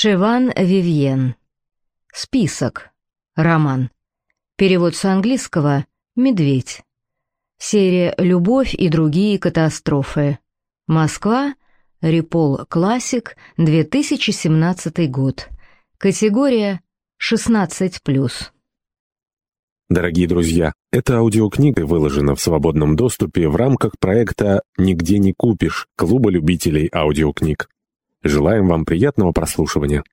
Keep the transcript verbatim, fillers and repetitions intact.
Шеван Вивьен. Список. Роман. Перевод с английского «Медведь». Серия «Любовь и другие катастрофы». Москва. Репол Классик. две тысячи семнадцатый год. Категория шестнадцать плюс. Дорогие друзья, эта аудиокнига выложена в свободном доступе в рамках проекта «Нигде не купишь» Клуба любителей аудиокниг. Желаем вам приятного прослушивания.